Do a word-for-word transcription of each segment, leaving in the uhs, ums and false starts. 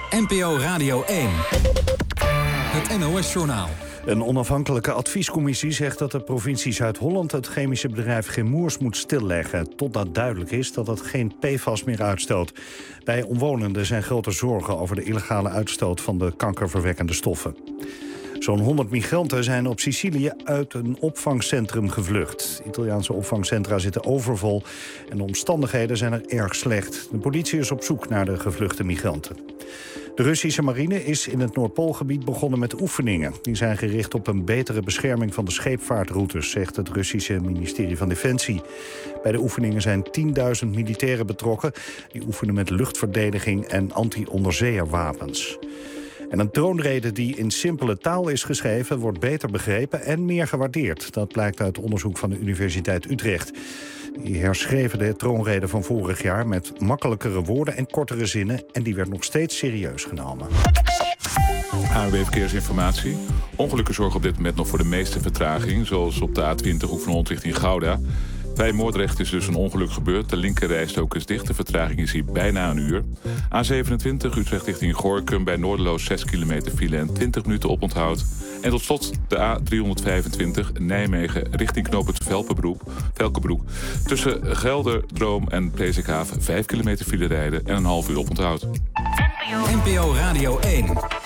N P O Radio één. Het N O S-journaal. Een onafhankelijke adviescommissie zegt dat de provincie Zuid-Holland het chemische bedrijf Chemours moet stilleggen, totdat duidelijk is dat het geen P F A S meer uitstoot. Bij omwonenden zijn grote zorgen over de illegale uitstoot van de kankerverwekkende stoffen. Zo'n honderd migranten zijn op Sicilië uit een opvangcentrum gevlucht. Italiaanse opvangcentra zitten overvol en de omstandigheden zijn er erg slecht. De politie is op zoek naar de gevluchte migranten. De Russische marine is in het Noordpoolgebied begonnen met oefeningen. Die zijn gericht op een betere bescherming van de scheepvaartroutes, zegt het Russische ministerie van Defensie. Bij de oefeningen zijn tienduizend militairen betrokken. Die oefenen met luchtverdediging en anti-onderzeeërwapens. En een troonrede die in simpele taal is geschreven wordt beter begrepen en meer gewaardeerd. Dat blijkt uit onderzoek van de Universiteit Utrecht. Die herschreven de troonrede van vorig jaar met makkelijkere woorden en kortere zinnen. En die werd nog steeds serieus genomen. A N W B Verkeersinformatie. Ongelukken zorgen op dit moment nog voor de meeste vertraging. Zoals op de A twintig Hoek van Holland richting Gouda. Bij Moordrecht is dus een ongeluk gebeurd. De linkerrijstrook is dicht. De vertraging is hier bijna een uur. A zevenentwintig Utrecht richting Gorinchem. Bij Noorderloos zes kilometer file en twintig minuten oponthoud. En tot slot de A driehonderdvijfentwintig Nijmegen richting knooppunt Velpenbroek. Velkenbroek. Tussen Gelderdroom en Presikhaven vijf kilometer file rijden en een half uur oponthoud. N P O Radio één.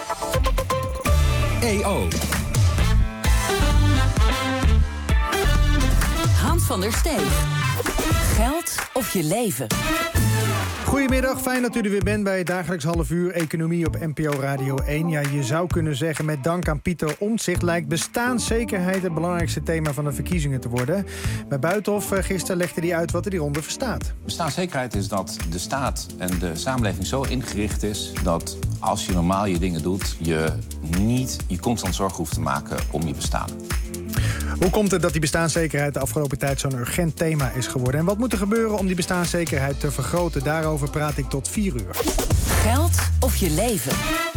E O. Hans van der Steeg. Geld of je leven. Goedemiddag, fijn dat u er weer bent bij het dagelijks half uur Economie op N P O Radio één. Ja, je zou kunnen zeggen, met dank aan Pieter Omtzigt lijkt bestaanszekerheid het belangrijkste thema van de verkiezingen te worden. Bij Buitenhof gisteren legde hij uit wat er hieronder verstaat. Bestaanszekerheid is dat de staat en de samenleving zo ingericht is dat als je normaal je dingen doet, je niet je constant zorgen hoeft te maken om je bestaan. Hoe komt het dat die bestaanszekerheid de afgelopen tijd zo'n urgent thema is geworden? En wat moet er gebeuren om die bestaanszekerheid te vergroten? Daarover praat ik tot vier uur. Geld of je leven?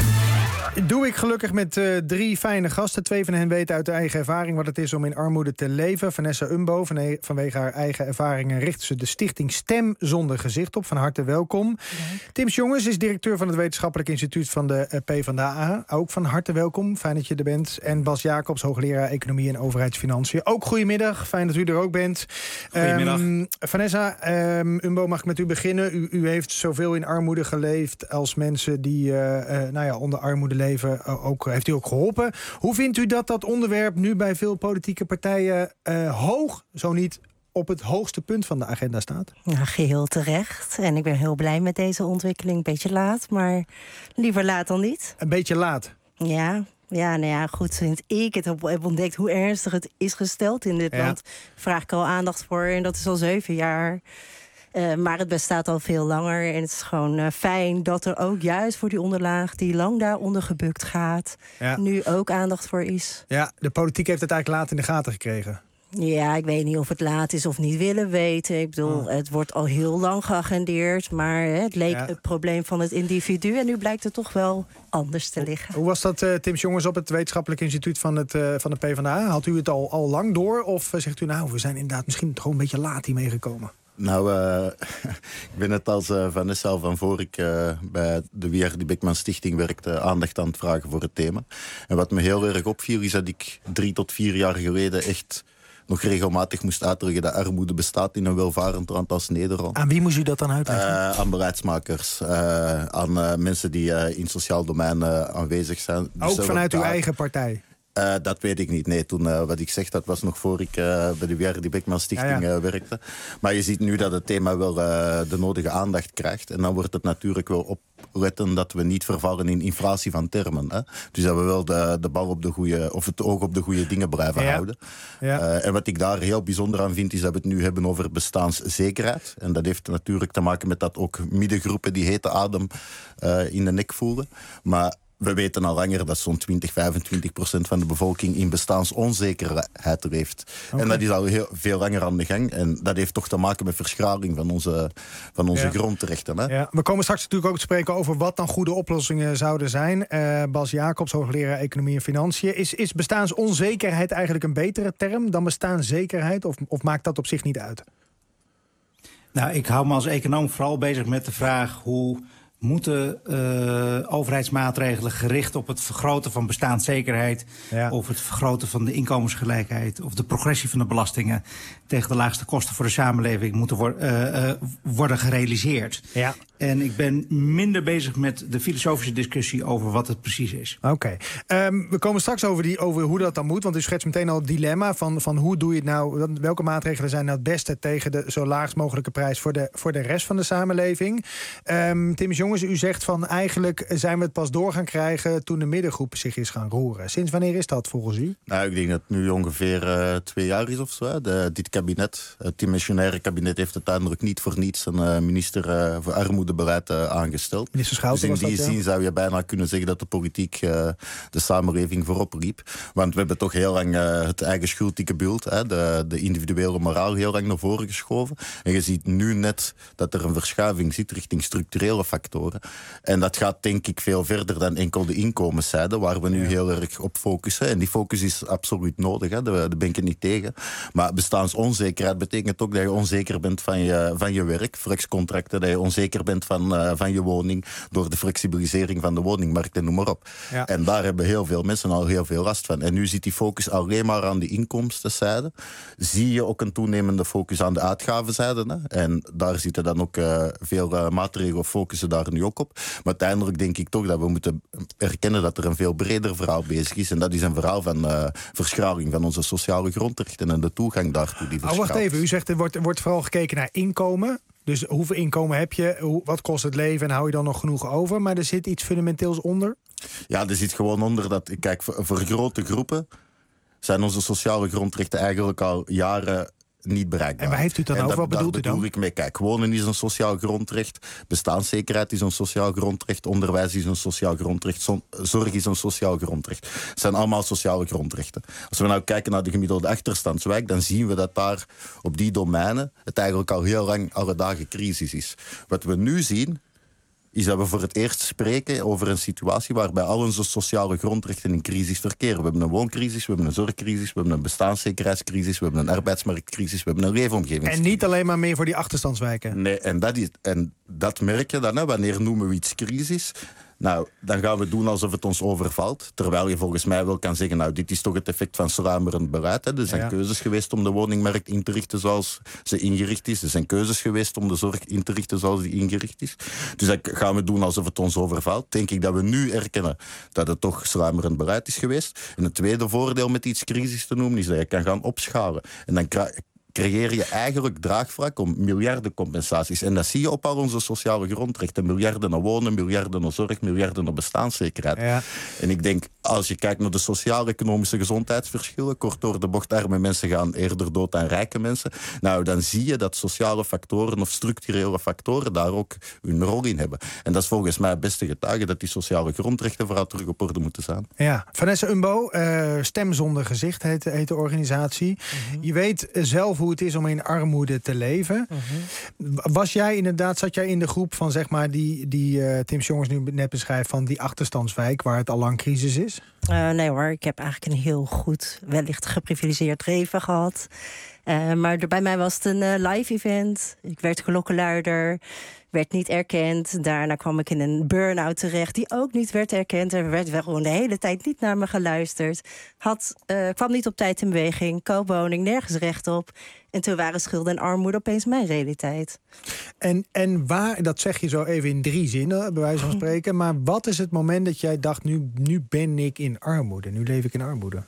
Doe ik gelukkig met uh, drie fijne gasten. Twee van hen weten uit de eigen ervaring wat het is om in armoede te leven. Vanessa Umbo, van, vanwege haar eigen ervaringen richt ze de stichting Stem Zonder Gezicht op. Van harte welkom. Ja. Tim Jongens is directeur van het wetenschappelijk instituut van de uh, PvdA. Ook van harte welkom, fijn dat je er bent. En Bas Jacobs, hoogleraar Economie en Overheidsfinanciën. Ook goedemiddag, fijn dat u er ook bent. Goedemiddag. Um, Vanessa um, Umbo, mag ik met u beginnen? U, u heeft zoveel in armoede geleefd als mensen die uh, uh, nou ja, onder armoede leven. Ook, heeft u ook geholpen. Hoe vindt u dat dat onderwerp nu bij veel politieke partijen uh, hoog, zo niet op het hoogste punt van de agenda staat? Ja, geheel terecht. En ik ben heel blij met deze ontwikkeling. Beetje laat, maar liever laat dan niet. Een beetje laat? Ja. Ja, nou ja, goed, sinds ik het heb ontdekt hoe ernstig het is gesteld in dit ja. land, vraag ik al aandacht voor. En dat is al zeven jaar. Uh, maar het bestaat al veel langer. En het is gewoon uh, fijn dat er ook juist voor die onderlaag die lang daaronder gebukt gaat, ja. nu ook aandacht voor is. Ja, de politiek heeft het eigenlijk laat in de gaten gekregen. Ja, ik weet niet of het laat is of niet willen weten. Ik bedoel, oh. het wordt al heel lang geagendeerd, maar hè, het leek ja. het probleem van het individu en nu blijkt het toch wel anders te liggen. Hoe was dat, uh, Tim Jongens, op het wetenschappelijk instituut van, het, uh, van de PvdA? Had u het al, al lang door of uh, zegt u nou, we zijn inderdaad misschien gewoon een beetje laat hiermee gekomen? Nou, uh, ik ben net als uh, Vanessa van voor ik uh, bij de W R D Beckman Stichting werkte aandacht aan het vragen voor het thema. En wat me heel erg opviel is dat ik drie tot vier jaar geleden echt nog regelmatig moest uitdrukken dat armoede bestaat in een welvarend land als Nederland. Aan wie moest u dat dan uitleggen? Uh, aan beleidsmakers, uh, aan uh, mensen die uh, in het sociaal domein uh, aanwezig zijn. Dus ook vanuit uw eigen partij? Uh, dat weet ik niet. Nee, toen, uh, wat ik zeg, dat was nog voor ik uh, bij de W R D Beckman Stichting ja, ja. Uh, werkte. Maar je ziet nu dat het thema wel uh, de nodige aandacht krijgt. En dan wordt het natuurlijk wel opletten dat we niet vervallen in inflatie van termen. Hè? Dus dat we wel de, de bal op de goede, of het oog op de goede dingen blijven ja. houden. Ja. Uh, en wat ik daar heel bijzonder aan vind, is dat we het nu hebben over bestaanszekerheid. En dat heeft natuurlijk te maken met dat ook middengroepen die hete adem uh, in de nek voelen. Maar we weten al langer dat zo'n twintig, vijfentwintig procent van de bevolking in bestaansonzekerheid leeft. Okay. En dat is al heel veel langer aan de gang. En dat heeft toch te maken met verschraling van onze, van onze ja. grondrechten. Hè? Ja. We komen straks natuurlijk ook te spreken over wat dan goede oplossingen zouden zijn. Uh, Bas Jacobs, hoogleraar Economie en Financiën. Is, is bestaansonzekerheid eigenlijk een betere term dan bestaanszekerheid? Of, of maakt dat op zich niet uit? Nou, ik hou me als econoom vooral bezig met de vraag hoe Moeten uh, overheidsmaatregelen gericht op het vergroten van bestaanszekerheid... Ja. of het vergroten van de inkomensgelijkheid... of de progressie van de belastingen tegen de laagste kosten voor de samenleving... moeten wor- uh, uh, worden gerealiseerd. Ja. En ik ben minder bezig met de filosofische discussie over wat het precies is. Oké. Okay. Um, we komen straks over, die, over hoe dat dan moet. Want u schetst meteen al het dilemma van, van hoe doe je het nou... welke maatregelen zijn nou het beste tegen de zo laagst mogelijke prijs... voor de, voor de rest van de samenleving. Um, Tim Jongens, u zegt van eigenlijk zijn we het pas door gaan krijgen... toen de middengroep zich is gaan roeren. Sinds wanneer is dat volgens u? Nou, ik denk dat het nu ongeveer uh, twee jaar is of zo. De, dit kabinet, het dimensionaire kabinet... heeft uiteindelijk niet voor niets een uh, minister uh, voor armoedebeleid uh, aangesteld. Minister Schouten dus in die dat, ja? zin zou je bijna kunnen zeggen dat de politiek uh, de samenleving voorop riep. Want we hebben toch heel lang uh, het eigen schuldtikkenbeeld, de, de individuele moraal heel lang naar voren geschoven. En je ziet nu net dat er een verschuiving zit richting structurele factoren. En dat gaat denk ik veel verder dan enkel de inkomenszijde, waar we nu ja. heel erg op focussen. En die focus is absoluut nodig, hè. Daar ben ik het niet tegen. Maar bestaansonzekerheid betekent ook dat je onzeker bent van je, van je werk, flexcontracten, dat je onzeker bent van, uh, van je woning, door de flexibilisering van de woningmarkt en noem maar op. Ja. En daar hebben heel veel mensen al heel veel last van. En nu zit die focus alleen maar aan de inkomstenzijde. Zie je ook een toenemende focus aan de uitgavenzijde. Hè? En daar zitten dan ook uh, veel uh, maatregelen focussen daar nu ook op. Maar uiteindelijk denk ik toch dat we moeten erkennen dat er een veel breder verhaal bezig is. En dat is een verhaal van uh, verschraling van onze sociale grondrechten en de toegang daartoe die verschraalt. Oh, wacht even, u zegt er wordt, er wordt vooral gekeken naar inkomen. Dus hoeveel inkomen heb je, hoe, wat kost het leven en hou je dan nog genoeg over? Maar er zit iets fundamenteels onder? Ja, er zit gewoon onder dat, kijk, voor, voor grote groepen zijn onze sociale grondrechten eigenlijk al jaren niet bereikbaar. En waar heeft u het dan over? Wat bedoelt u dan? Daar bedoel ik mee. Kijk, wonen is een sociaal grondrecht, bestaanszekerheid is een sociaal grondrecht, onderwijs is een sociaal grondrecht, zorg is een sociaal grondrecht. Het zijn allemaal sociale grondrechten. Als we nou kijken naar de gemiddelde achterstandswijk, dan zien we dat daar op die domeinen het eigenlijk al heel lang alle dagen crisis is. Wat we nu zien, is dat we voor het eerst spreken over een situatie waarbij al onze sociale grondrechten in crisis verkeren. We hebben een wooncrisis, we hebben een zorgcrisis, we hebben een bestaanszekerheidscrisis, we hebben een arbeidsmarktcrisis, we hebben een leefomgevingscrisis. En niet alleen maar meer voor die achterstandswijken. Nee, en dat, is, en dat merk je dan, hè, wanneer noemen we iets crisis? Nou, dan gaan we doen alsof het ons overvalt. Terwijl je volgens mij wel kan zeggen, nou, dit is toch het effect van sluimerend beleid. Hè. Er zijn ja. keuzes geweest om de woningmarkt in te richten zoals ze ingericht is. Er zijn keuzes geweest om de zorg in te richten zoals die ingericht is. Dus dan gaan we doen alsof het ons overvalt. Denk ik dat we nu erkennen dat het toch sluimerend beleid is geweest. En het tweede voordeel met iets crisis te noemen is dat je kan gaan opschalen. En dan krijg creëer je eigenlijk draagvlak om miljardencompensaties. En dat zie je op al onze sociale grondrechten. Miljarden naar wonen, miljarden naar zorg, miljarden naar bestaanszekerheid. Ja. En ik denk, als je kijkt naar de sociaal-economische gezondheidsverschillen, kort door de bocht, arme mensen gaan eerder dood dan rijke mensen. Nou, dan zie je dat sociale factoren of structurele factoren daar ook hun rol in hebben. En dat is volgens mij het beste getuige dat die sociale grondrechten vooral terug op orde moeten staan. Ja, Vanessa Umbo, uh, Stem zonder gezicht heet, heet de organisatie. Mm-hmm. Je weet zelf hoe het is om in armoede te leven. Mm-hmm. Was jij inderdaad, zat jij in de groep van zeg maar die, die uh, Tim Jongens nu net beschrijft van die achterstandswijk waar het al lang crisis is? Uh, nee hoor, ik heb eigenlijk een heel goed, wellicht geprivilegeerd leven gehad. Uh, maar er, bij mij was het een uh, live event. Ik werd klokkenluider, werd niet erkend. Daarna kwam ik in een burn-out terecht die ook niet werd erkend. Er werd wel gewoon de hele tijd niet naar me geluisterd. Had, uh, kwam niet op tijd in beweging, koopwoning, nergens recht op. En toen waren schulden en armoede opeens mijn realiteit. En, en waar, dat zeg je zo even in drie zinnen, bij wijze van spreken. Maar wat is het moment dat jij dacht, nu, nu ben ik in armoede, nu leef ik in armoede?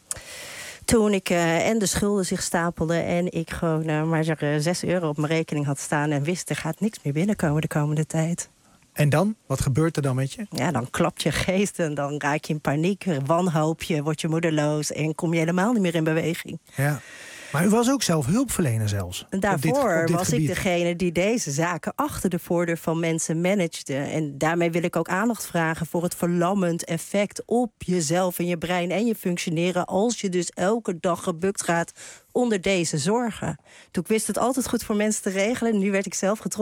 Toen ik uh, en de schulden zich stapelden en ik gewoon uh, maar zeg, uh, zes euro op mijn rekening had staan en wist, er gaat niks meer binnenkomen de komende tijd. En dan? Wat gebeurt er dan met je? Ja, dan klapt je geest en dan raak je in paniek, wanhoop je, word je moedeloos en kom je helemaal niet meer in beweging. Ja. Maar u was ook zelf hulpverlener zelfs. En daarvoor op dit, op dit was gebied. ik degene die deze zaken achter de voordeur van mensen managede. En daarmee wil ik ook aandacht vragen voor het verlammend effect op jezelf en je brein en je functioneren als je dus elke dag gebukt gaat onder deze zorgen. Toen ik wist het altijd goed voor mensen te regelen. Nu werd ik zelf getrokken. getrokken... en ik kon niet eens meer vier, vijf zinnen goed lezen.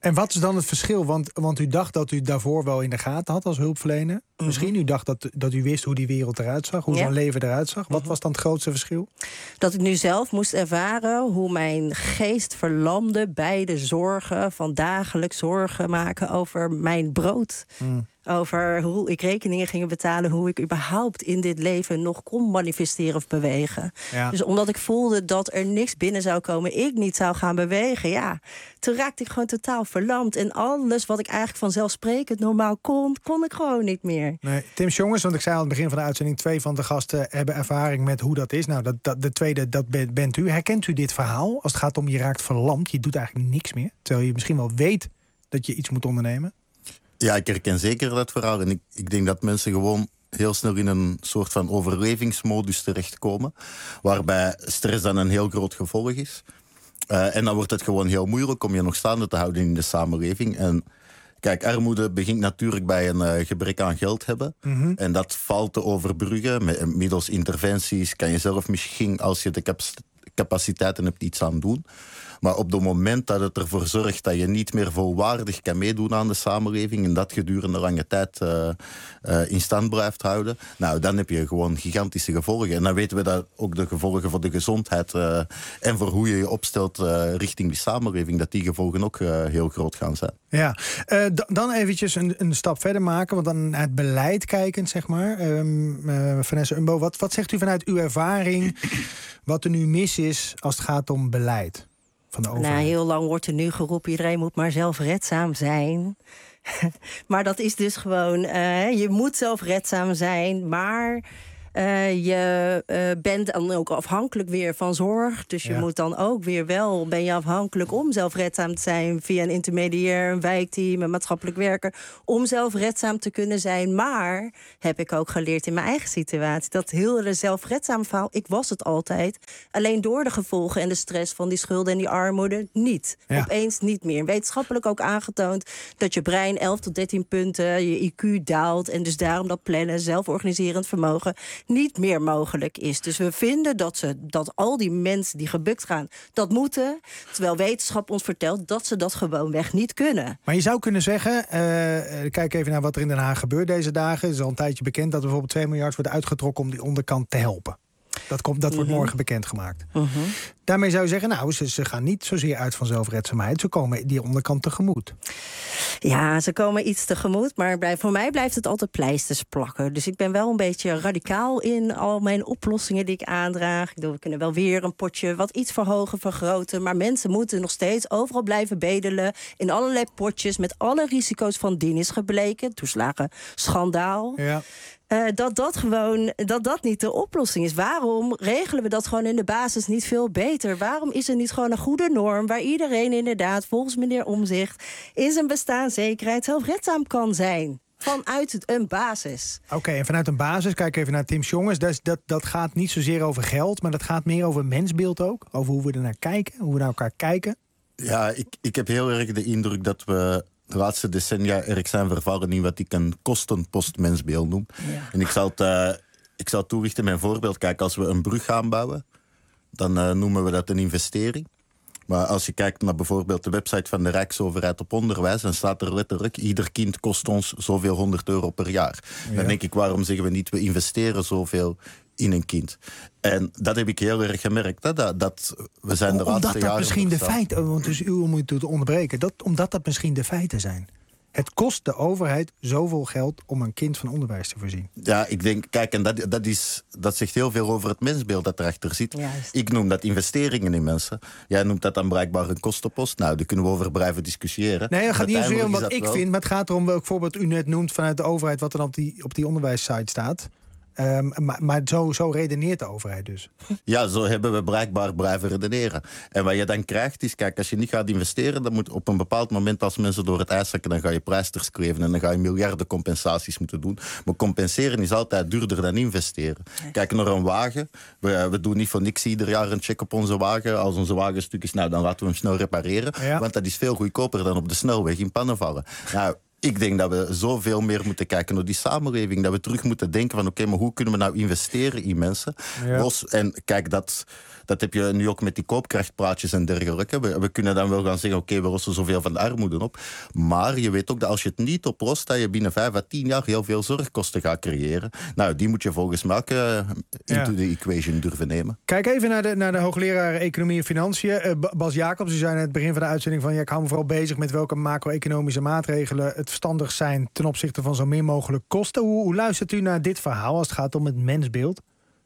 En wat is dan het verschil? Want, want u dacht dat u daarvoor wel in de gaten had als hulpverlener. Mm-hmm. Misschien u dacht dat, dat u wist hoe die wereld eruit zag. Hoe ja. zo'n leven eruit zag. Wat mm-hmm. was dan het grootste verschil? Dat ik nu zelf moest ervaren hoe mijn geest verlamde bij de zorgen van dagelijks zorgen maken over mijn brood. Mm. Over hoe ik rekeningen ging betalen, hoe ik überhaupt in dit leven nog kon manifesteren of bewegen. Ja. Dus omdat ik voelde dat er niks binnen zou komen, ik niet zou gaan bewegen, ja, toen raakte ik gewoon totaal verlamd. En alles wat ik eigenlijk vanzelfsprekend normaal kon, kon ik gewoon niet meer. Nee, Tim Sjongers, want ik zei al aan het begin van de uitzending, twee van de gasten hebben ervaring met hoe dat is. Nou, dat, dat, de tweede, dat bent u. Herkent u dit verhaal als het gaat om je raakt verlamd, je doet eigenlijk niks meer, terwijl je misschien wel weet dat je iets moet ondernemen? Ja, ik herken zeker dat verhaal. En ik, ik denk dat mensen gewoon heel snel in een soort van overlevingsmodus terechtkomen, waarbij stress dan een heel groot gevolg is. Uh, en dan wordt het gewoon heel moeilijk om je nog staande te houden in de samenleving. En kijk, armoede begint natuurlijk bij een uh, gebrek aan geld hebben. Mm-hmm. En dat valt te overbruggen. Met, middels interventies kan je zelf misschien, als je de cap- capaciteiten hebt, iets aan doen. Maar op het moment dat het ervoor zorgt dat je niet meer volwaardig kan meedoen aan de samenleving en dat gedurende lange tijd uh, uh, in stand blijft houden, nou, dan heb je gewoon gigantische gevolgen. En dan weten we dat ook de gevolgen voor de gezondheid uh, en voor hoe je je opstelt uh, richting die samenleving, dat die gevolgen ook uh, heel groot gaan zijn. Ja, uh, d- dan eventjes een, een stap verder maken, want dan naar het beleid kijkend, zeg maar. Um, uh, Vanessa Umbo, wat, wat zegt u vanuit uw ervaring wat er nu mis is als het gaat om beleid? Van de overheid. Nou, heel lang wordt er nu geroepen, iedereen moet maar zelfredzaam zijn. Maar dat is dus gewoon, uh, je moet zelfredzaam zijn, maar Uh, je uh, bent dan ook afhankelijk weer van zorg. Dus je ja. moet dan ook weer wel, ben je afhankelijk om zelfredzaam te zijn via een intermediair, een wijkteam, een maatschappelijk werker, om zelfredzaam te kunnen zijn. Maar heb ik ook geleerd in mijn eigen situatie, dat heel de zelfredzaam verhaal, ik was het altijd, alleen door de gevolgen en de stress van die schulden en die armoede niet. Ja. Opeens niet meer. Wetenschappelijk ook aangetoond dat je brein elf tot dertien punten, je I Q daalt en dus daarom dat plannen, zelforganiserend vermogen niet meer mogelijk is. Dus we vinden dat, ze, dat al die mensen die gebukt gaan, dat moeten, terwijl wetenschap ons vertelt dat ze dat gewoonweg niet kunnen. Maar je zou kunnen zeggen, uh, kijk even naar wat er in Den Haag gebeurt deze dagen. Het is al een tijdje bekend dat er bijvoorbeeld twee miljard wordt uitgetrokken om die onderkant te helpen. Dat, komt, dat wordt mm-hmm. morgen bekendgemaakt. Mm-hmm. Daarmee zou je zeggen, nou, ze, ze gaan niet zozeer uit van zelfredzaamheid. Ze komen die onderkant tegemoet. Ja, ze komen iets tegemoet, maar bij, voor mij blijft het altijd pleisters plakken. Dus ik ben wel een beetje radicaal in al mijn oplossingen die ik aandraag. Ik bedoel, we kunnen wel weer een potje wat iets verhogen, vergroten. Maar mensen moeten nog steeds overal blijven bedelen in allerlei potjes met alle risico's van dien is gebleken. Toeslagen, schandaal. Ja. Uh, dat dat gewoon dat dat niet de oplossing is. Waarom regelen we dat gewoon in de basis niet veel beter? Waarom is er niet gewoon een goede norm waar iedereen inderdaad volgens meneer Omtzigt in zijn bestaanszekerheid zelfredzaam kan zijn? Vanuit een basis. Oké, okay, en vanuit een basis, kijk even naar Tim Sjongers. Dat, dat, dat gaat niet zozeer over geld, maar dat gaat meer over mensbeeld ook. Over hoe we er naar kijken, hoe we naar elkaar kijken. Ja, ik, ik heb heel erg de indruk dat we de laatste decennia erg zijn vervallen in wat ik een kostenpost-mensbeeld noem. Ja. En ik zal, het, uh, ik zal toelichten met een voorbeeld. Kijk, als we een brug gaan bouwen, dan uh, noemen we dat een investering. Maar als je kijkt naar bijvoorbeeld de website van de Rijksoverheid op onderwijs, dan staat er letterlijk, ieder kind kost ons zoveel honderd euro per jaar. Ja. Dan denk ik, waarom zeggen we niet, we investeren zoveel in een kind? En dat heb ik heel erg gemerkt. Hè? Dat, dat we zijn de omdat laatste dat jaren misschien de feiten, want dus u moet het onderbreken, dat, omdat dat misschien de feiten zijn. Het kost de overheid zoveel geld om een kind van onderwijs te voorzien. Ja, ik denk, kijk, en dat, dat, is, dat zegt heel veel over het mensbeeld dat erachter zit. Juist. Ik noem dat investeringen in mensen. Jij noemt dat dan blijkbaar een kostenpost. Nou, daar kunnen we over blijven discussiëren. Nee, het gaat niet zozeer om wat ik wel vind, maar het gaat erom welk voorbeeld u net noemt vanuit de overheid, wat er op die, op die onderwijssite staat. Um, maar maar zo, zo redeneert de overheid dus. Ja, zo hebben we blijkbaar blijven redeneren. En wat je dan krijgt is, kijk, als je niet gaat investeren, dan moet op een bepaald moment, als mensen door het ijs zakken, dan ga je prijsters kleven en dan ga je miljarden compensaties moeten doen. Maar compenseren is altijd duurder dan investeren. Kijk naar een wagen. We, we doen niet voor niks ieder jaar een check op onze wagen. Als onze wagen stuk is, nou, dan laten we hem snel repareren. Ja. Want dat is veel goedkoper dan op de snelweg in pannen vallen. Nou, Ik denk dat we zoveel meer moeten kijken naar die samenleving. Dat we terug moeten denken van oké, okay, maar hoe kunnen we nou investeren in mensen? Ja. Los, en kijk, dat, dat heb je nu ook met die koopkrachtpraatjes en dergelijke. We, we kunnen dan wel gaan zeggen, oké, okay, we lossen zoveel van de armoede op. Maar je weet ook dat als je het niet oplost, dat je binnen vijf à tien jaar heel veel zorgkosten gaat creëren. Nou, die moet je volgens mij ook uh, into ja. the equation durven nemen. Kijk even naar de, naar de hoogleraar Economie en Financiën. Uh, Bas Jacobs, u zei in het begin van de uitzending van ja, ik hou me vooral bezig met welke macro-economische maatregelen het verstandig zijn ten opzichte van zo min mogelijk kosten. Hoe, hoe luistert u naar dit verhaal als het gaat om het mensbeeld?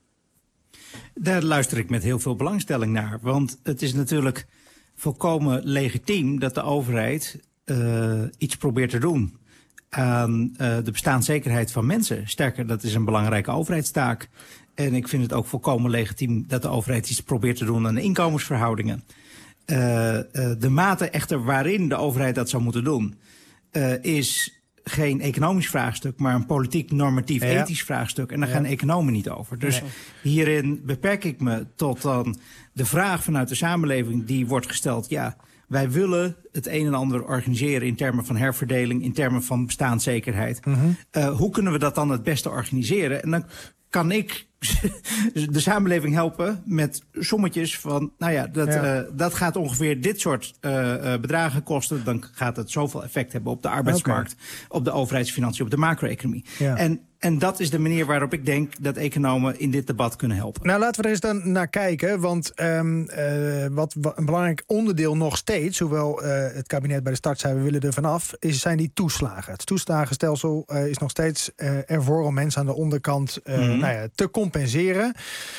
Daar luister ik met heel veel belangstelling naar. Want het is natuurlijk volkomen legitiem dat de overheid uh, iets probeert te doen aan uh, de bestaanszekerheid van mensen. Sterker, dat is een belangrijke overheidstaak. En ik vind het ook volkomen legitiem dat de overheid iets probeert te doen aan de inkomensverhoudingen. Uh, uh, de mate echter waarin de overheid dat zou moeten doen, Uh, is geen economisch vraagstuk, maar een politiek, normatief, ja. ethisch vraagstuk. En daar ja. gaan economen niet over. Dus nee. hierin beperk ik me tot dan de vraag vanuit de samenleving die wordt gesteld. Ja, wij willen het een en ander organiseren in termen van herverdeling, in termen van bestaanszekerheid. Mm-hmm. Uh, hoe kunnen we dat dan het beste organiseren? En dan kan ik de samenleving helpen met sommetjes van, nou ja, dat, ja. Uh, dat gaat ongeveer dit soort uh, uh, bedragen kosten. Dan gaat het zoveel effect hebben op de arbeidsmarkt, okay. op de overheidsfinanciën, op de macro-economie. Ja. En, en dat is de manier waarop ik denk dat economen in dit debat kunnen helpen. Nou, laten we er eens dan naar kijken. Want um, uh, wat, wat een belangrijk onderdeel nog steeds, hoewel uh, het kabinet bij de start zei we willen er vanaf, is, zijn die toeslagen. Het toeslagenstelsel uh, is nog steeds uh, ervoor om mensen aan de onderkant uh, mm-hmm. nou ja, te compenseren.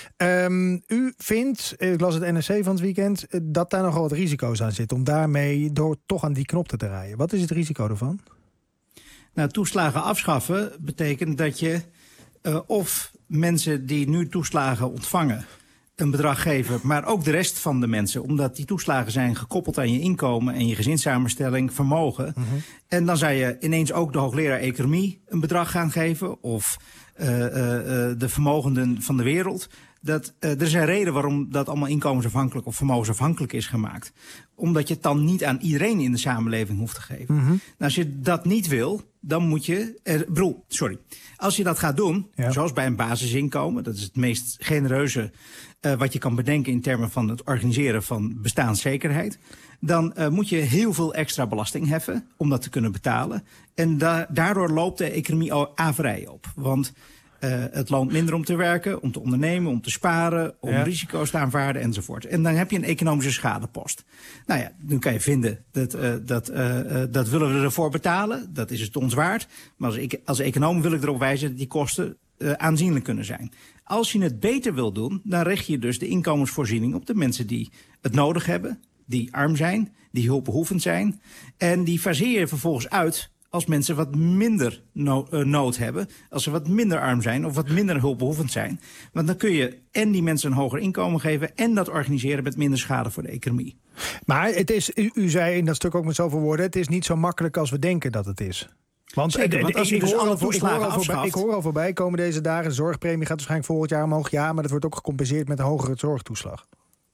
Um, u vindt, ik las het N R C van het weekend, dat daar nogal wat risico's aan zitten om daarmee door toch aan die knop te draaien. Wat is het risico ervan? Nou, toeslagen afschaffen betekent dat je uh, of mensen die nu toeslagen ontvangen een bedrag geven, maar ook de rest van de mensen, omdat die toeslagen zijn gekoppeld aan je inkomen en je gezinssamenstelling, vermogen. Mm-hmm. En dan zou je ineens ook de hoogleraar economie een bedrag gaan geven of uh, uh, uh, de vermogenden van de wereld. Dat, uh, er is een reden waarom dat allemaal inkomensafhankelijk of vermogensafhankelijk is gemaakt. Omdat je het dan niet aan iedereen in de samenleving hoeft te geven. Mm-hmm. Nou, als je dat niet wil, dan moet je... Eh, bedoel, sorry. Als je dat gaat doen, ja. zoals bij een basisinkomen, dat is het meest genereuze uh, wat je kan bedenken in termen van het organiseren van bestaanszekerheid, dan uh, moet je heel veel extra belasting heffen om dat te kunnen betalen. En da- daardoor loopt de economie averij op. Want Uh, het loont minder om te werken, om te ondernemen, om te sparen, om ja. risico's te aanvaarden enzovoort. En dan heb je een economische schadepost. Nou ja, nu kan je vinden dat, uh, dat, uh, uh, dat willen we ervoor betalen. Dat is het ons waard. Maar als, ik, als econoom wil ik erop wijzen dat die kosten uh, aanzienlijk kunnen zijn. Als je het beter wil doen, dan richt je dus de inkomensvoorziening op de mensen die het nodig hebben, die arm zijn, die hulpbehoevend zijn. En die faseer je vervolgens uit als mensen wat minder no- uh, nood hebben, als ze wat minder arm zijn of wat minder hulpbehoevend zijn. Want dan kun je en die mensen een hoger inkomen geven en dat organiseren met minder schade voor de economie. Maar het is, u, u zei in dat stuk ook met zoveel woorden, het is niet zo makkelijk als we denken dat het is. Want, Zeker, want als je ik, dus ik, alle hoor toeslagen ik, hoor afschaft... ik hoor al voorbij komen deze dagen, de zorgpremie gaat waarschijnlijk volgend jaar omhoog. Ja, maar dat wordt ook gecompenseerd met een hogere zorgtoeslag.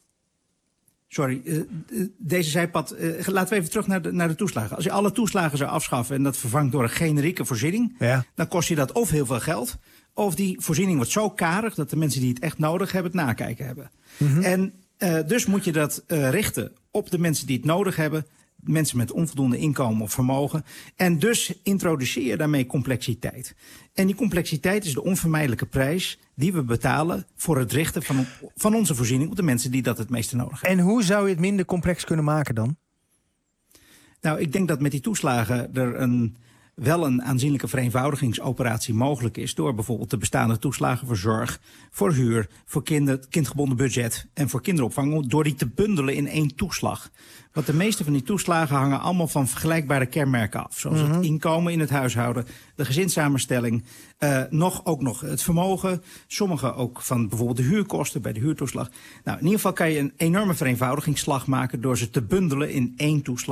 Sorry, uh, deze zijpad. Uh, laten we even terug naar de, naar de toeslagen. Als je alle toeslagen zou afschaffen en dat vervangt door een generieke voorziening, ja. dan kost je dat of heel veel geld, of die voorziening wordt zo karig dat de mensen die het echt nodig hebben het nakijken hebben. Mm-hmm. En uh, dus moet je dat uh, richten op de mensen die het nodig hebben, mensen met onvoldoende inkomen of vermogen. En dus introduceer je daarmee complexiteit. En die complexiteit is de onvermijdelijke prijs die we betalen voor het richten van, van onze voorziening op de mensen die dat het meeste nodig hebben. En hoe zou je het minder complex kunnen maken dan? Nou, ik denk dat met die toeslagen er een, wel een aanzienlijke vereenvoudigingsoperatie mogelijk is door bijvoorbeeld de bestaande toeslagen voor zorg, voor huur, voor kinder, kindgebonden budget en voor kinderopvang, door die te bundelen in één toeslag. Want de meeste van die toeslagen hangen allemaal van vergelijkbare kenmerken af. Zoals mm-hmm. het inkomen in het huishouden, de gezinssamenstelling, uh, nog, ook nog het vermogen. Sommige ook van bijvoorbeeld de huurkosten bij de huurtoeslag. Nou, in ieder geval kan je een enorme vereenvoudigingsslag maken door ze te bundelen in één toeslag.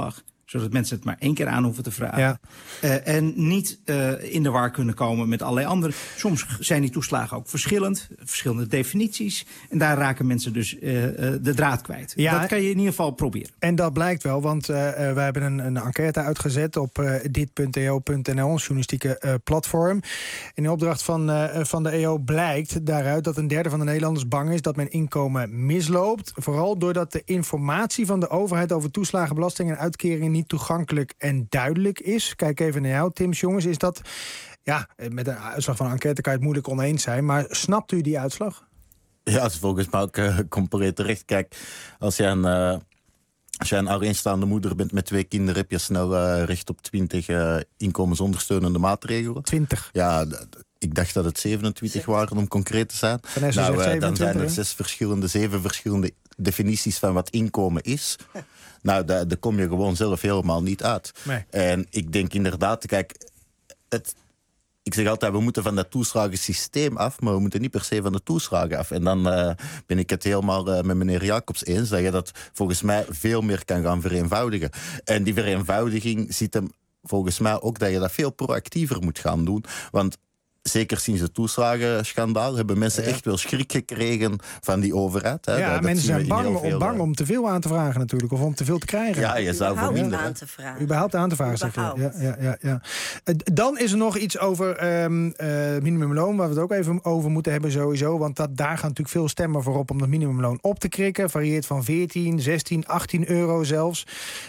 zodat mensen het maar één keer aan hoeven te vragen. Ja. Uh, en niet uh, in de war kunnen komen met allerlei andere. Soms zijn die toeslagen ook verschillend, verschillende definities. En daar raken mensen dus uh, uh, de draad kwijt. Ja, dat kan je in ieder geval proberen. En dat blijkt wel, want uh, uh, wij hebben een, een enquête uitgezet op uh, dit punt e o punt n l, een journalistieke uh, platform. In de opdracht van, uh, van de E O blijkt daaruit dat een derde van de Nederlanders bang is dat men inkomen misloopt. Vooral doordat de informatie van de overheid over toeslagen, belasting en uitkeringen niet toegankelijk en duidelijk is. Kijk even naar jou, Tim Jongens. Is dat, ja, met een uitslag van een enquête kan je het moeilijk oneens zijn, maar snapt u die uitslag? Ja, dat is volgens mij ook uh, compleet terecht. Kijk, als jij een, uh, als jij een alleenstaande moeder bent met twee kinderen, heb je snel uh, recht op twintig uh, inkomensondersteunende maatregelen. twintig? Ja, d- ik dacht dat het zevenentwintig waren om concreet te zijn. Vanessa nou, zegt uh, dan zijn er hè? zes verschillende, zeven verschillende definities van wat inkomen is. Nou, daar, daar kom je gewoon zelf helemaal niet uit. Nee. En ik denk inderdaad, kijk, het, ik zeg altijd, we moeten van dat toeslagensysteem af, maar we moeten niet per se van de toeslagen af. En dan uh, ben ik het helemaal uh, met meneer Jacobs eens, dat je dat volgens mij veel meer kan gaan vereenvoudigen. En die vereenvoudiging ziet hem volgens mij ook dat je dat veel proactiever moet gaan doen. Want zeker sinds het toeslagenschandaal hebben mensen ja. echt wel schrik gekregen van die overheid. Hè. Ja, dat, mensen dat zijn bang, veel, bang om te veel aan te vragen natuurlijk. Of om te veel te krijgen. Ja, je zou verminderen. aan te vragen. Überhaupt aan te vragen. Zeg je. Ja, ja, ja, ja. Dan is er nog iets over um, uh, minimumloon, waar we het ook even over moeten hebben sowieso. Want dat, daar gaan natuurlijk veel stemmen voor op om dat minimumloon op te krikken. Varieert van veertien, zestien, achttien euro zelfs.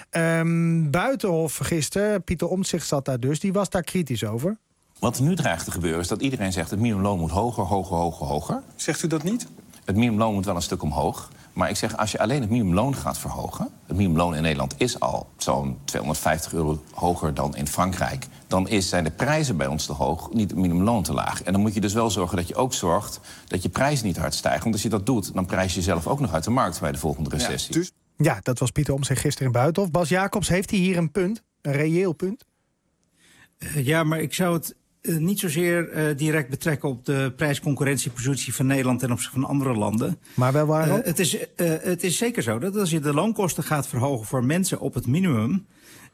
Um, Buitenhof gisteren, Pieter Omtzigt zat daar dus, die was daar kritisch over. Wat er nu dreigt te gebeuren is dat iedereen zegt... het minimumloon moet hoger, hoger, hoger, hoger. Zegt u dat niet? Het minimumloon moet wel een stuk omhoog. Maar ik zeg, als je alleen het minimumloon gaat verhogen... het minimumloon in Nederland is al zo'n tweehonderdvijftig euro hoger dan in Frankrijk... dan is, zijn de prijzen bij ons te hoog, niet het minimumloon te laag. En dan moet je dus wel zorgen dat je ook zorgt... dat je prijzen niet hard stijgen. Want als je dat doet, dan prijs je jezelf ook nog uit de markt... bij de volgende recessie. Ja, dus... ja dat was Pieter Omtzigt gisteren in Buitenhof. Bas Jacobs, heeft hij hier een punt? Een reëel punt? Uh, ja, maar ik zou het... Uh, niet zozeer uh, direct betrekken op de prijsconcurrentiepositie van Nederland ten opzichte van andere landen. Maar wel waarom? Uh, het, is, uh, het is zeker zo dat als je de loonkosten gaat verhogen voor mensen op het minimum,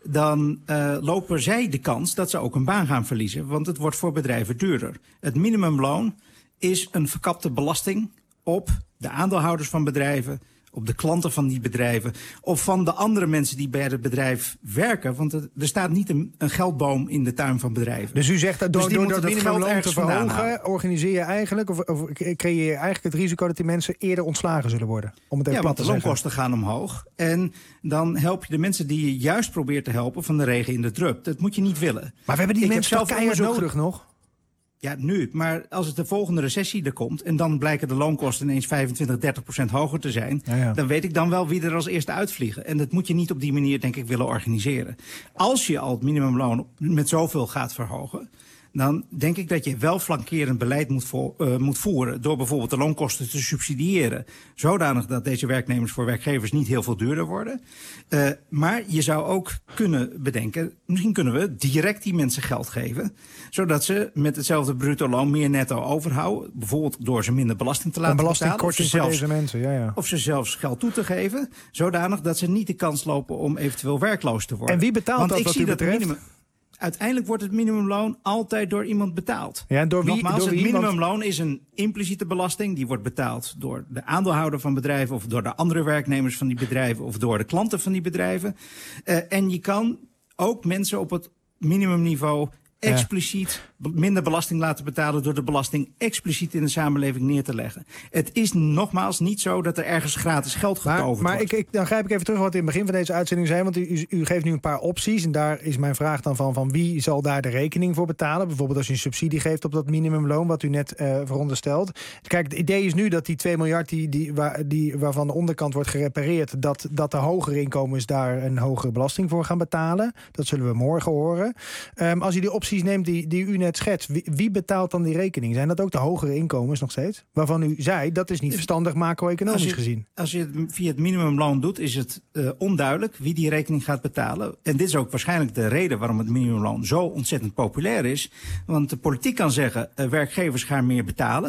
dan uh, lopen zij de kans dat ze ook een baan gaan verliezen. Want het wordt voor bedrijven duurder. Het minimumloon is een verkapte belasting op de aandeelhouders van bedrijven, op de klanten van die bedrijven, of van de andere mensen die bij het bedrijf werken. Want er staat niet een, een geldboom in de tuin van bedrijven. Dus u zegt dat door, dus door dat minimumloon te verhogen, organiseer je eigenlijk, of, of creëer je eigenlijk het risico dat die mensen eerder ontslagen zullen worden? Om het even ja, plat want te de zeggen. loonkosten gaan omhoog. En dan help je de mensen die je juist probeert te helpen van de regen in de drup. Dat moet je niet willen. Maar we hebben die Ik mensen heb toch zelf keihard onderzoek nodig nog? Ja, nu. Maar als het de volgende recessie er komt en dan blijken de loonkosten ineens vijfentwintig, dertig procent hoger te zijn, ja, ja. dan weet ik dan wel wie er als eerste uitvliegen. En dat moet je niet op die manier, denk ik, willen organiseren. Als je al het minimumloon met zoveel gaat verhogen, dan denk ik dat je wel flankerend beleid moet, vo- uh, moet voeren door bijvoorbeeld de loonkosten te subsidiëren, zodanig dat deze werknemers voor werkgevers niet heel veel duurder worden. Uh, maar je zou ook kunnen bedenken, misschien kunnen we direct die mensen geld geven, zodat ze met hetzelfde bruto loon meer netto overhouden, bijvoorbeeld door ze minder belasting te laten een betalen. belastingkorting voor zelfs, deze mensen, ja, ja. Of ze zelfs geld toe te geven, zodanig dat ze niet de kans lopen om eventueel werkloos te worden. En wie betaalt Want dat ik wat zie u dat betreft? minimum, uiteindelijk wordt het minimumloon altijd door iemand betaald. Ja, door wie, Nogmaals, door het wie, minimumloon is een impliciete belasting. Die wordt betaald door de aandeelhouder van bedrijven, of door de andere werknemers van die bedrijven, of door de klanten van die bedrijven. Uh, en je kan ook mensen op het minimumniveau expliciet minder belasting laten betalen door de belasting expliciet in de samenleving neer te leggen. Het is nogmaals niet zo dat er ergens gratis geld getoverd maar, maar wordt. Ik, ik, dan grijp ik even terug wat in het begin van deze uitzending zei. Want u, u geeft nu een paar opties. En daar is mijn vraag dan van, van wie zal daar de rekening voor betalen? Bijvoorbeeld als je een subsidie geeft op dat minimumloon, wat u net uh, veronderstelt. Kijk, het idee is nu dat die twee miljard die, die, waar, die, waarvan de onderkant wordt gerepareerd, dat, dat de hogere inkomens daar een hogere belasting voor gaan betalen. Dat zullen we morgen horen. Um, als je die opties neemt die, die u net schetst, wie, wie betaalt dan die rekening? Zijn dat ook de hogere inkomens nog steeds? Waarvan u zei, dat is niet verstandig macro-economisch als je, gezien. Als je het via het minimumloon doet, is het uh, onduidelijk wie die rekening gaat betalen. En dit is ook waarschijnlijk de reden waarom het minimumloon zo ontzettend populair is. Want de politiek kan zeggen, uh, werkgevers gaan meer betalen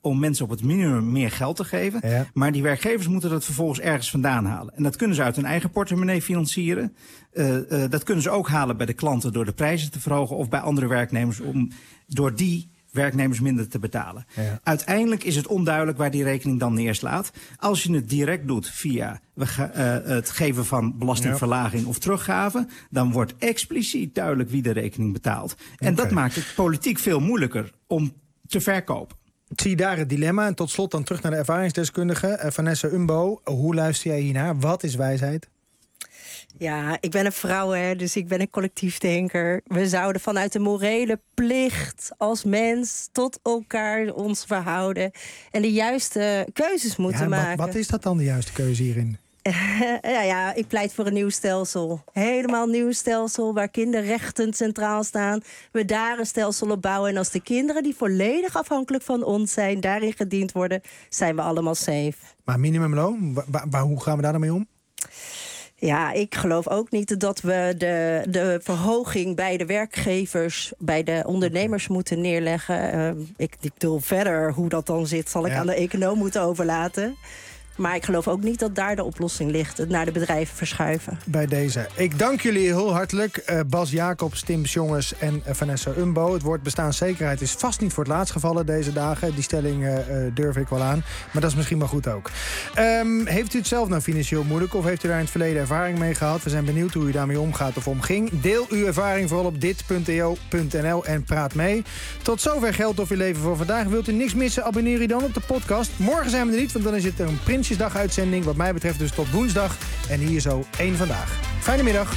om mensen op het minimum meer geld te geven. Ja. Maar die werkgevers moeten dat vervolgens ergens vandaan halen. En dat kunnen ze uit hun eigen portemonnee financieren. Uh, uh, dat kunnen ze ook halen bij de klanten door de prijzen te verhogen, of bij andere werknemers om door die werknemers minder te betalen. Ja. Uiteindelijk is het onduidelijk waar die rekening dan neerslaat. Als je het direct doet via we ga, uh, het geven van belastingverlaging ja. of teruggave, dan wordt expliciet duidelijk wie de rekening betaalt. En okay. dat maakt het politiek veel moeilijker om te verkopen. Zie je daar het dilemma? En tot slot dan terug naar de ervaringsdeskundige. Uh, Vanessa Umbo, hoe luister jij hiernaar? Wat is wijsheid? Ja, ik ben een vrouw, hè, dus ik ben een collectiefdenker. We zouden vanuit de morele plicht als mens tot elkaar ons verhouden en de juiste keuzes moeten ja, maken. Wat, wat is dat dan, de juiste keuze hierin? ja, ja, ik pleit voor een nieuw stelsel. Helemaal nieuw stelsel waar kinderrechten centraal staan. We daar een stelsel op bouwen. En als de kinderen die volledig afhankelijk van ons zijn daarin gediend worden, zijn we allemaal safe. Maar minimumloon, wa- wa- hoe gaan we daar dan mee om? Ja, ik geloof ook niet dat we de, de verhoging bij de werkgevers, bij de ondernemers moeten neerleggen. Uh, ik, ik bedoel, verder hoe dat dan zit, zal ik ja. aan de econoom moeten overlaten. Maar ik geloof ook niet dat daar de oplossing ligt. Het naar de bedrijven verschuiven. Bij deze. Ik dank jullie heel hartelijk. Uh, Bas Jacobs, Tim Jongens en uh, Vanessa Umbo. Het woord bestaanszekerheid is vast niet voor het laatst gevallen deze dagen. Die stelling uh, durf ik wel aan. Maar dat is misschien wel goed ook. Um, heeft u het zelf nou financieel moeilijk? Of heeft u daar in het verleden ervaring mee gehad? We zijn benieuwd hoe u daarmee omgaat of omging. Deel uw ervaring vooral op dit punt e o punt n l en praat mee. Tot zover Geld of je leven voor vandaag. Wilt u niks missen? Abonneer u dan op de podcast. Morgen zijn we er niet, want dan is het een Prinsjesdag uitzending. Wat mij betreft dus tot woensdag. En hier zo één vandaag. Fijne middag.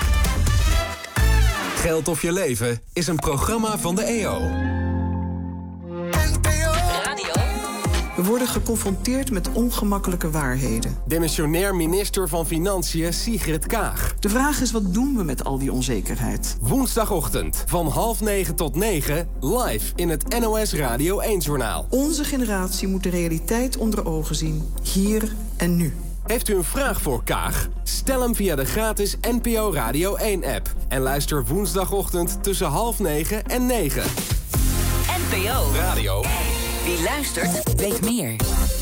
Geld of je leven is een programma van de E O. We worden geconfronteerd met ongemakkelijke waarheden. Demissionair minister van Financiën Sigrid Kaag. De vraag is, wat doen we met al die onzekerheid? Woensdagochtend van half negen tot negen live in het N O S Radio één-journaal. Onze generatie moet de realiteit onder ogen zien. Hier en nu. Heeft u een vraag voor Kaag? Stel hem via de gratis N P O Radio één-app. En luister woensdagochtend tussen half negen en negen. N P O Radio één. Wie luistert, weet meer.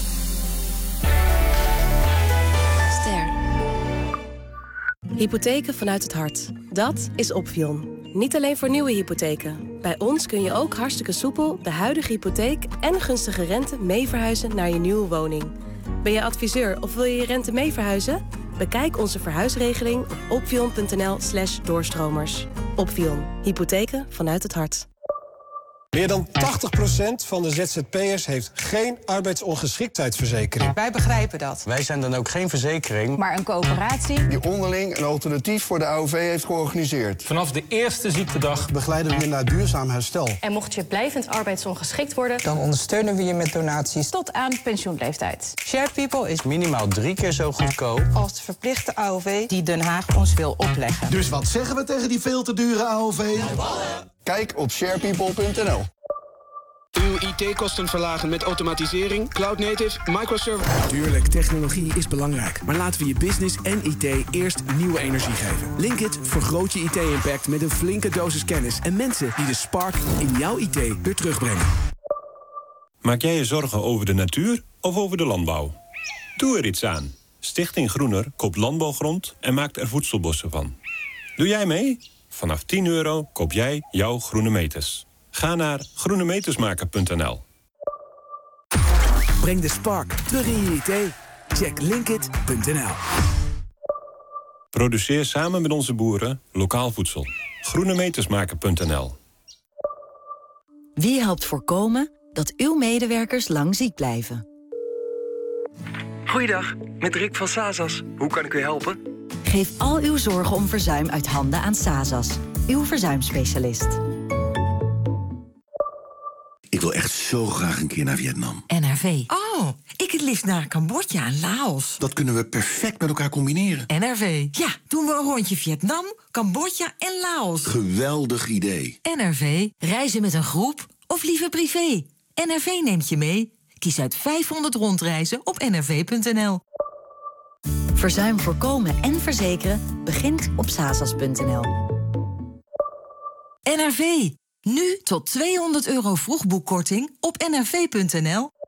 Ster. Hypotheken vanuit het hart. Dat is Opvion. Niet alleen voor nieuwe hypotheken. Bij ons kun je ook hartstikke soepel de huidige hypotheek en gunstige rente mee verhuizen naar je nieuwe woning. Ben je adviseur of wil je je rente mee verhuizen? Bekijk onze verhuisregeling op opvion punt n l slash doorstromers. Opvion. Hypotheken vanuit het hart. Meer dan tachtig procent van de Z Z P'ers heeft geen arbeidsongeschiktheidsverzekering. Wij begrijpen dat. Wij zijn dan ook geen verzekering, maar een coöperatie die onderling een alternatief voor de A O V heeft georganiseerd. Vanaf de eerste ziektedag begeleiden we je naar duurzaam herstel. En mocht je blijvend arbeidsongeschikt worden, dan ondersteunen we je met donaties tot aan pensioenleeftijd. Shared People is minimaal drie keer zo goedkoop als de verplichte A O V die Den Haag ons wil opleggen. Dus wat zeggen we tegen die veel te dure A O V? Kijk op sharepeople punt n l. Uw I T-kosten verlagen met automatisering, cloud native, microservice. Tuurlijk, technologie is belangrijk. Maar laten we je business en I T eerst nieuwe energie geven. Linkit vergroot je I T-impact met een flinke dosis kennis en mensen die de spark in jouw I T weer terugbrengen. Maak jij je zorgen over de natuur of over de landbouw? Doe er iets aan. Stichting Groener koopt landbouwgrond en maakt er voedselbossen van. Doe jij mee? Vanaf tien euro koop jij jouw groene meters. Ga naar groenemetersmaker punt n l. Breng de spark terug in je I T. Check linkit punt n l. Produceer samen met onze boeren lokaal voedsel. groenemetersmaker punt n l. Wie helpt voorkomen dat uw medewerkers lang ziek blijven? Goeiedag, met Rick van Sazas. Hoe kan ik u helpen? Geef al uw zorgen om verzuim uit handen aan Sazas, uw verzuimspecialist. Ik wil echt zo graag een keer naar Vietnam. N R V. Oh, ik het liefst naar Cambodja en Laos. Dat kunnen we perfect met elkaar combineren. N R V. Ja, doen we een rondje Vietnam, Cambodja en Laos. Geweldig idee. N R V. Reizen met een groep of liever privé. N R V neemt je mee. Kies uit vijfhonderd rondreizen op n r v punt n l. Verzuim voorkomen en verzekeren begint op sazas punt n l. N R V. Nu tot tweehonderd euro vroegboekkorting op n r v punt n l.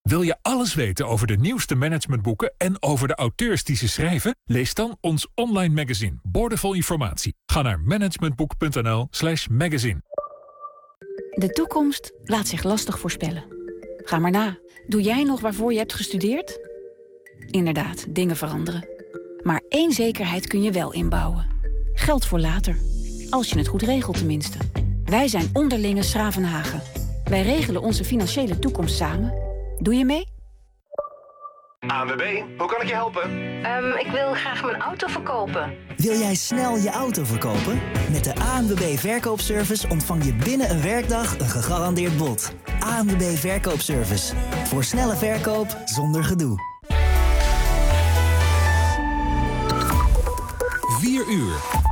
Wil je alles weten over de nieuwste managementboeken en over de auteurs die ze schrijven? Lees dan ons online magazine, Boordevol Informatie. Ga naar managementboek.nl slash magazine. De toekomst laat zich lastig voorspellen. Ga maar na. Doe jij nog waarvoor je hebt gestudeerd? Inderdaad, dingen veranderen. Maar één zekerheid kun je wel inbouwen. Geld voor later. Als je het goed regelt tenminste. Wij zijn Onderlinge Schravenhagen. Wij regelen onze financiële toekomst samen. Doe je mee? A N W B, hoe kan ik je helpen? Um, ik wil graag mijn auto verkopen. Wil jij snel je auto verkopen? Met de A N W B Verkoopservice ontvang je binnen een werkdag een gegarandeerd bod. A N W B Verkoopservice. Voor snelle verkoop zonder gedoe. vier uur.